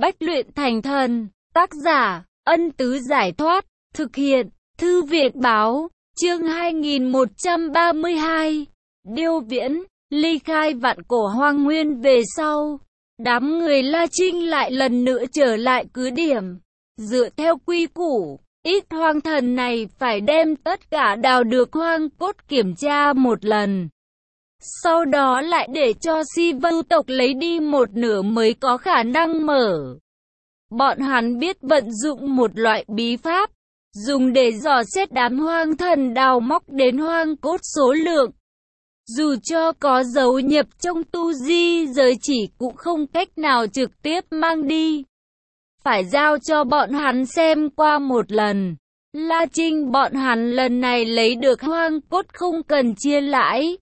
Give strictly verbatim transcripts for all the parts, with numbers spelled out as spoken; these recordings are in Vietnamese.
bách luyện thành thần. Tác giả, Ân Tứ Giải Thoát. Thực hiện, Thư viện Báo. Chương hai nghìn một trăm ba mươi hai. Điêu Viễn, ly khai vạn cổ hoang nguyên về sau. Đám người La Trinh lại lần nữa trở lại cứ điểm. Dựa theo quy củ, ít hoang thần này phải đem tất cả đào được hoang cốt kiểm tra một lần. Sau đó lại để cho si vưu tộc lấy đi một nửa mới có khả năng mở. Bọn hắn biết vận dụng một loại bí pháp, dùng để dò xét đám hoang thần đào móc đến hoang cốt số lượng. Dù cho có dấu nhập trong tu di giới chỉ cũng không cách nào trực tiếp mang đi. Phải giao cho bọn hắn xem qua một lần. La Trinh bọn hắn lần này lấy được hoang cốt không cần chia lãi.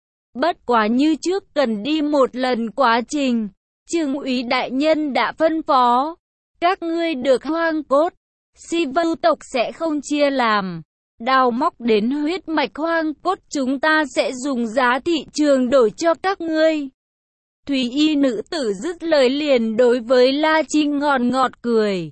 Bất quá như trước cần đi một lần quá trình. Trương úy đại nhân đã phân phó. Các ngươi được hoang cốt, si vưu tộc sẽ không chia làm. Đào móc đến huyết mạch hoang cốt chúng ta sẽ dùng giá thị trường đổi cho các ngươi. Thúy y nữ tử dứt lời liền đối với La Trinh ngọt ngọt cười.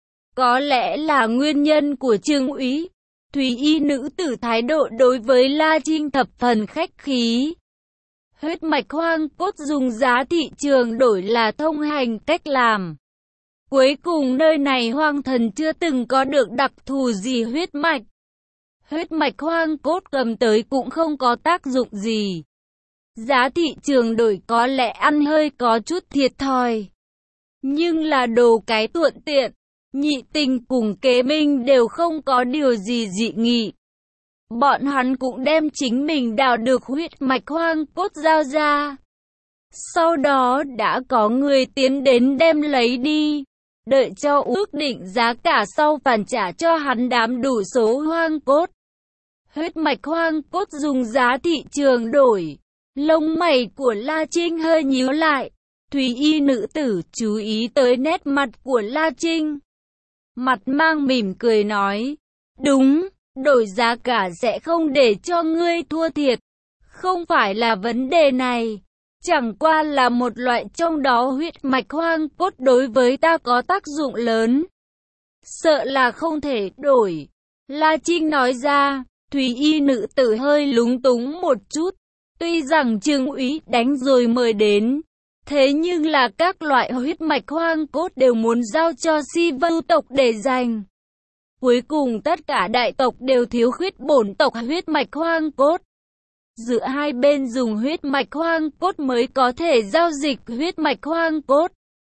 Có lẽ là nguyên nhân của Trương úy, Thúy y nữ tử thái độ đối với La Trinh thập phần khách khí. Huyết mạch hoang cốt dùng giá thị trường đổi là thông hành cách làm. Cuối cùng nơi này hoang thần chưa từng có được đặc thù gì huyết mạch. Huyết mạch hoang cốt cầm tới cũng không có tác dụng gì. Giá thị trường đổi có lẽ ăn hơi có chút thiệt thòi. Nhưng là đồ cái thuận tiện. Nhị Tình cùng Kế Minh đều không có điều gì dị nghị. Bọn hắn cũng đem chính mình đào được huyết mạch hoang cốt giao ra. Sau đó đã có người tiến đến đem lấy đi. Đợi cho ước định giá cả sau phản trả cho hắn đám đủ số hoang cốt. Huyết mạch hoang cốt dùng giá thị trường đổi. Lông mày của La Trinh hơi nhíu lại. Thúy y nữ tử chú ý tới nét mặt của La Trinh. Mặt mang mỉm cười nói. Đúng, đổi giá cả sẽ không để cho ngươi thua thiệt. Không phải là vấn đề này. Chẳng qua là một loại trong đó huyết mạch hoang cốt đối với ta có tác dụng lớn. Sợ là không thể đổi. La Trinh nói ra. Thúy y nữ tử hơi lúng túng một chút. Tuy rằng Trương úy đánh rồi mời đến. Thế nhưng là các loại huyết mạch hoang cốt đều muốn giao cho si vưu tộc để dành. Cuối cùng tất cả đại tộc đều thiếu khuyết bổn tộc huyết mạch hoang cốt. Giữa hai bên dùng huyết mạch hoang cốt mới có thể giao dịch huyết mạch hoang cốt.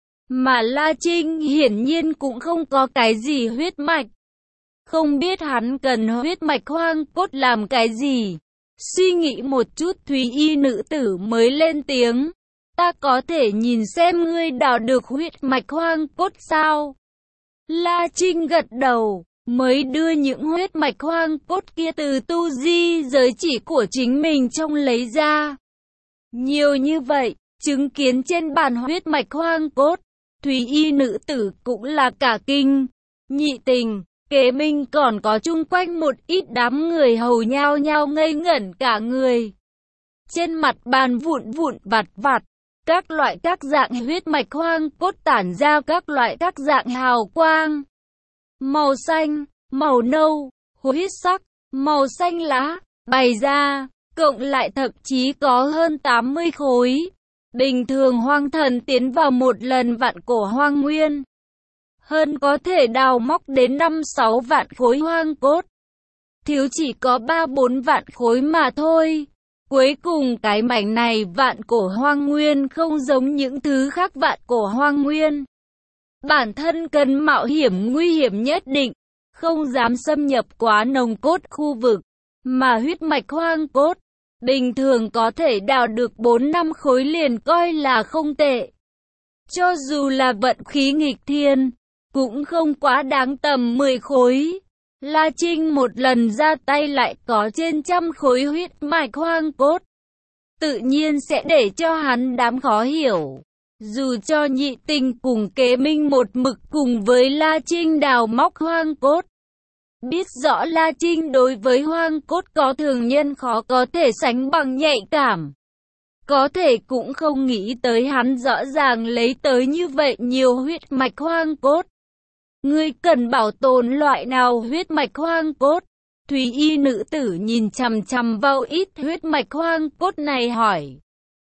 Mà La Trinh hiển nhiên cũng không có cái gì huyết mạch. Không biết hắn cần huyết mạch hoang cốt làm cái gì. Suy nghĩ một chút Thúy y nữ tử mới lên tiếng. Ta có thể nhìn xem ngươi đào được huyết mạch hoang cốt sao? La Trinh gật đầu. Mới đưa những huyết mạch hoang cốt kia từ tu di giới chỉ của chính mình trong lấy ra. Nhiều như vậy, chứng kiến trên bàn huyết mạch hoang cốt, Thúy y nữ tử cũng là cả kinh. Nhị Tình, Kế Minh còn có chung quanh một ít đám người hầu nhao nhao ngây ngẩn cả người. Trên mặt bàn vụn vụn vặt vặt, các loại các dạng huyết mạch hoang cốt tản ra các loại các dạng hào quang. Màu xanh, màu nâu, huyết sắc, màu xanh lá, bày ra, cộng lại thậm chí có hơn tám mươi khối. Bình thường hoang thần tiến vào một lần vạn cổ hoang nguyên. Hơn có thể đào móc đến năm sáu vạn khối hoang cốt. Thiếu chỉ có ba bốn vạn khối mà thôi. Cuối cùng cái mảnh này vạn cổ hoang nguyên không giống những thứ khác vạn cổ hoang nguyên. Bản thân cần mạo hiểm nguy hiểm nhất định, không dám xâm nhập quá nồng cốt khu vực, mà huyết mạch hoang cốt, bình thường có thể đào được bốn năm khối liền coi là không tệ. Cho dù là vận khí nghịch thiên, cũng không quá đáng tầm mười khối. La Trinh một lần ra tay lại có trên trăm khối huyết mạch hoang cốt. Tự nhiên sẽ để cho hắn đám khó hiểu. Dù cho Nhị Tình cùng Kế Minh một mực cùng với La Trinh đào móc hoang cốt. Biết rõ La Trinh đối với hoang cốt có thường nhân khó có thể sánh bằng nhạy cảm. có thể cũng không nghĩ tới hắn rõ ràng lấy tới như vậy nhiều huyết mạch hoang cốt. Ngươi cần bảo tồn loại nào huyết mạch hoang cốt? Thúy y nữ tử nhìn chằm chằm vào ít huyết mạch hoang cốt này hỏi.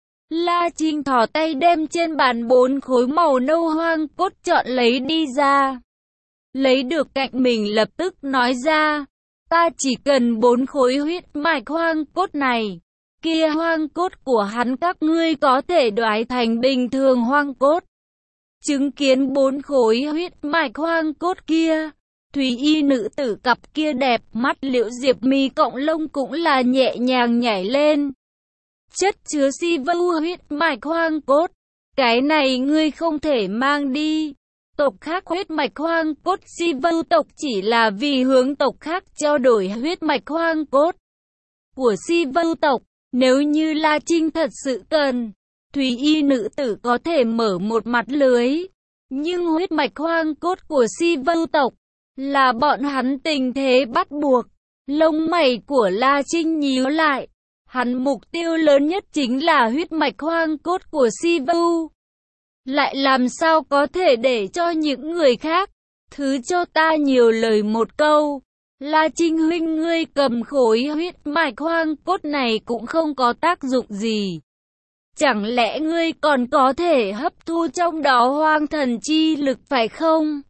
La Trinh thò tay đem trên bàn bốn khối màu nâu hoang cốt chọn lấy đi ra. Lấy được cạnh mình lập tức nói ra. Ta chỉ cần bốn khối huyết mạch hoang cốt này. Kia hoang cốt của hắn các ngươi có thể đoái thành bình thường hoang cốt. Chứng kiến bốn khối huyết mạch hoang cốt kia, Thúy y nữ tử cặp kia đẹp mắt Liễu Diệp Mi cộng lông cũng là nhẹ nhàng nhảy lên. Chất chứa si vưu huyết mạch hoang cốt, cái này ngươi không thể mang đi. Tộc khác huyết mạch hoang cốt si vưu tộc chỉ là vì hướng tộc khác trao đổi huyết mạch hoang cốt của si vưu tộc. Nếu như La Trinh thật sự cần, Thúy y nữ tử có thể mở một mặt lưới. Nhưng huyết mạch hoang cốt của si vưu tộc là bọn hắn tình thế bắt buộc. Lông mày của La Trinh nhíu lại. Hắn mục tiêu lớn nhất chính là huyết mạch hoang cốt của si vưu. Lại làm sao có thể để cho những người khác? Thứ cho ta nhiều lời một câu. La Trinh huynh, ngươi cầm khối huyết mạch hoang cốt này cũng không có tác dụng gì. Chẳng lẽ ngươi còn có thể hấp thu trong đó hoang thần chi lực phải không?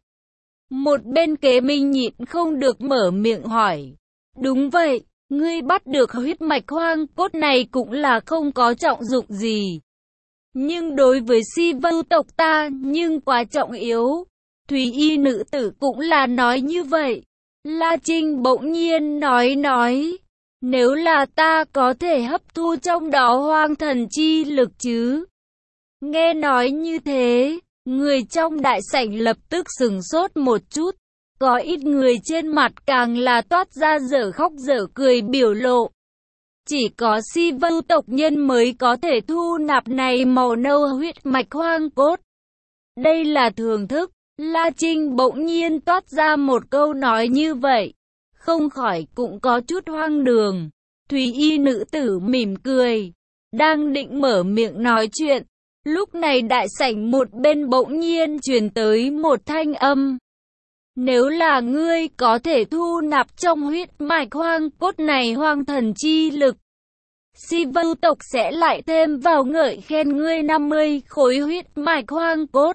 Một bên kế minh nhịn không được mở miệng hỏi. Đúng vậy, ngươi bắt được huyết mạch hoang cốt này cũng là không có trọng dụng gì. Nhưng đối với si vưu tộc ta nhưng quá trọng yếu. Thúy y nữ tử cũng là nói như vậy. La Trinh bỗng nhiên nói nói. Nếu là ta có thể hấp thu trong đó hoang thần chi lực chứ? Nghe nói như thế, người trong đại sảnh lập tức sửng sốt một chút. Có ít người trên mặt càng là toát ra dở khóc dở cười biểu lộ. Chỉ có si vưu tộc nhân mới có thể thu nạp này màu nâu huyết mạch hoang cốt. Đây là thường thức. La Trinh bỗng nhiên toát ra một câu nói như vậy. Không khỏi cũng có chút hoang đường. Thúy y nữ tử mỉm cười. Đang định mở miệng nói chuyện. Lúc này đại sảnh một bên bỗng nhiên truyền tới một thanh âm. Nếu là ngươi có thể thu nạp trong huyết mạch hoang cốt này hoang thần chi lực, si vưu tộc sẽ lại thêm vào ngợi khen ngươi năm mươi khối huyết mạch hoang cốt.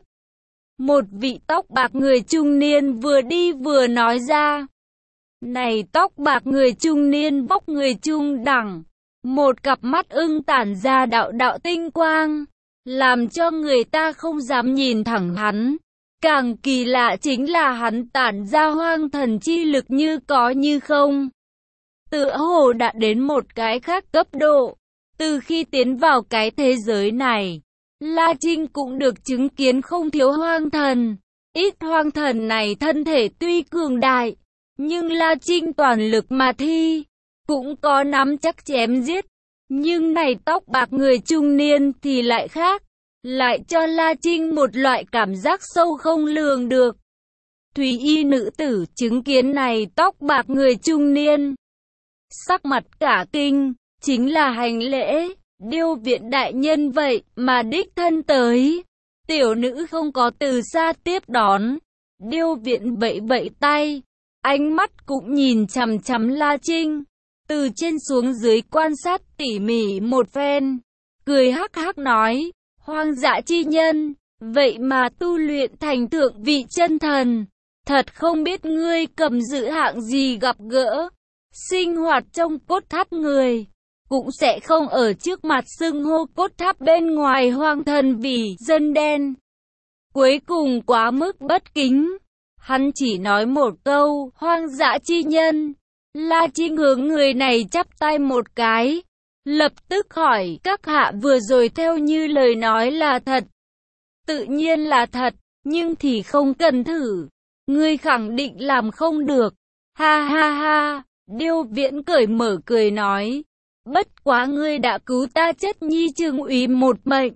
Một vị tóc bạc người trung niên vừa đi vừa nói ra. Này tóc bạc người trung niên vóc người trung đẳng, một cặp mắt ưng tản ra đạo đạo tinh quang, làm cho người ta không dám nhìn thẳng hắn. Càng kỳ lạ chính là hắn tản ra hoang thần chi lực như có như không. Tựa hồ đã đến một cái khác cấp độ. Từ khi tiến vào cái thế giới này, La Trinh cũng được chứng kiến không thiếu hoang thần. Ít hoang thần này thân thể tuy cường đại, nhưng La Trinh toàn lực mà thi, cũng có nắm chắc chém giết. Nhưng này tóc bạc người trung niên thì lại khác, lại cho La Trinh một loại cảm giác sâu không lường được. Thúy y nữ tử chứng kiến này tóc bạc người trung niên, sắc mặt cả kinh, chính là hành lễ. Điêu viện đại nhân vậy mà đích thân tới. Tiểu nữ không có từ xa tiếp đón. Điêu viện vẫy vẫy tay, ánh mắt cũng nhìn chằm chằm La Trinh, từ trên xuống dưới quan sát tỉ mỉ một phen, cười hắc hắc nói, hoang dã chi nhân, vậy mà tu luyện thành thượng vị chân thần, thật không biết ngươi cầm giữ hạng gì gặp gỡ, sinh hoạt trong cốt tháp người. Cũng sẽ không ở trước mặt xưng hô cốt tháp bên ngoài hoang thần vì dân đen. Cuối cùng quá mức bất kính. Hắn chỉ nói một câu, hoang dã chi nhân. La Trinh hướng người này chắp tay một cái. Lập tức hỏi, các hạ vừa rồi theo như lời nói là thật. Tự nhiên là thật, nhưng thì không cần thử. Ngươi khẳng định làm không được. Ha ha ha, Điêu Viễn cởi mở cười nói. Bất quá ngươi đã cứu ta chất nhi Trương úy một mệnh.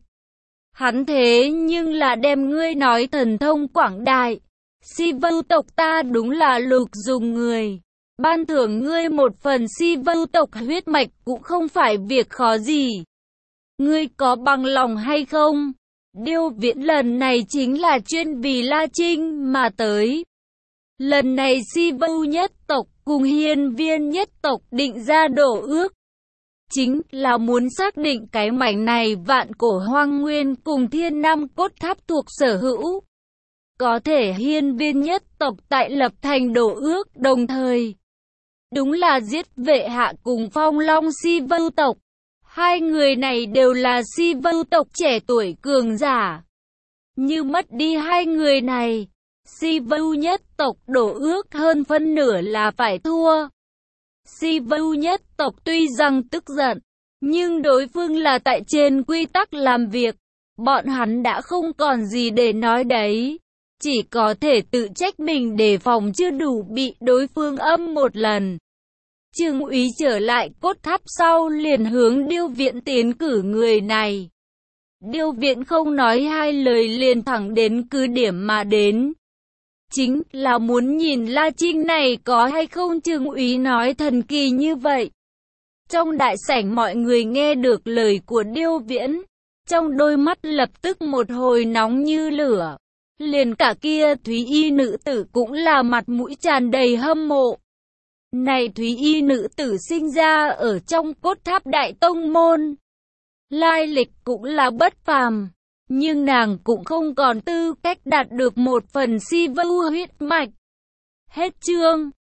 Hắn thế nhưng là đem ngươi nói thần thông quảng đại. Si vưu tộc ta đúng là lục dùng người. Ban thưởng ngươi một phần si vưu tộc huyết mạch cũng không phải việc khó gì. ngươi có bằng lòng hay không? Điêu Viễn lần này chính là chuyên vì La Trinh mà tới. Lần này Si Vưu nhất tộc cùng Hiên Viên nhất tộc định ra đổ ước, chính là muốn xác định cái mảnh này vạn cổ hoang nguyên cùng Thiên Nam cốt tháp thuộc sở hữu. Có thể Hiên Viên nhất tộc tại lập thành đổ ước đồng thời. Đúng là giết Vệ Hạ cùng Phong Long Si Vưu tộc. Hai người này đều là Si Vưu tộc trẻ tuổi cường giả. Như mất đi hai người này, Si Vưu nhất tộc đổ ước hơn phân nửa là phải thua. Si Vưu nhất tộc tuy rằng tức giận, nhưng đối phương là tại trên quy tắc làm việc. Bọn hắn đã không còn gì để nói đấy. Chỉ có thể tự trách mình đề phòng chưa đủ bị đối phương âm một lần. Trương Úy trở lại cốt tháp sau liền hướng Điêu Viễn tiến cử người này. Điêu Viễn không nói hai lời liền thẳng đến cứ điểm mà đến. Chính là muốn nhìn La Trinh này có hay không. Trương Úy nói thần kỳ như vậy. Trong đại sảnh mọi người nghe được lời của Điêu Viễn. Trong đôi mắt lập tức một hồi nóng như lửa. Liền cả kia Thúy Y nữ tử cũng là mặt mũi tràn đầy hâm mộ. Này Thúy Y nữ tử sinh ra ở trong cốt tháp đại tông môn. Lai lịch cũng là bất phàm. Nhưng nàng cũng không còn tư cách đạt được một phần Si Vưu huyết mạch. Hết chương.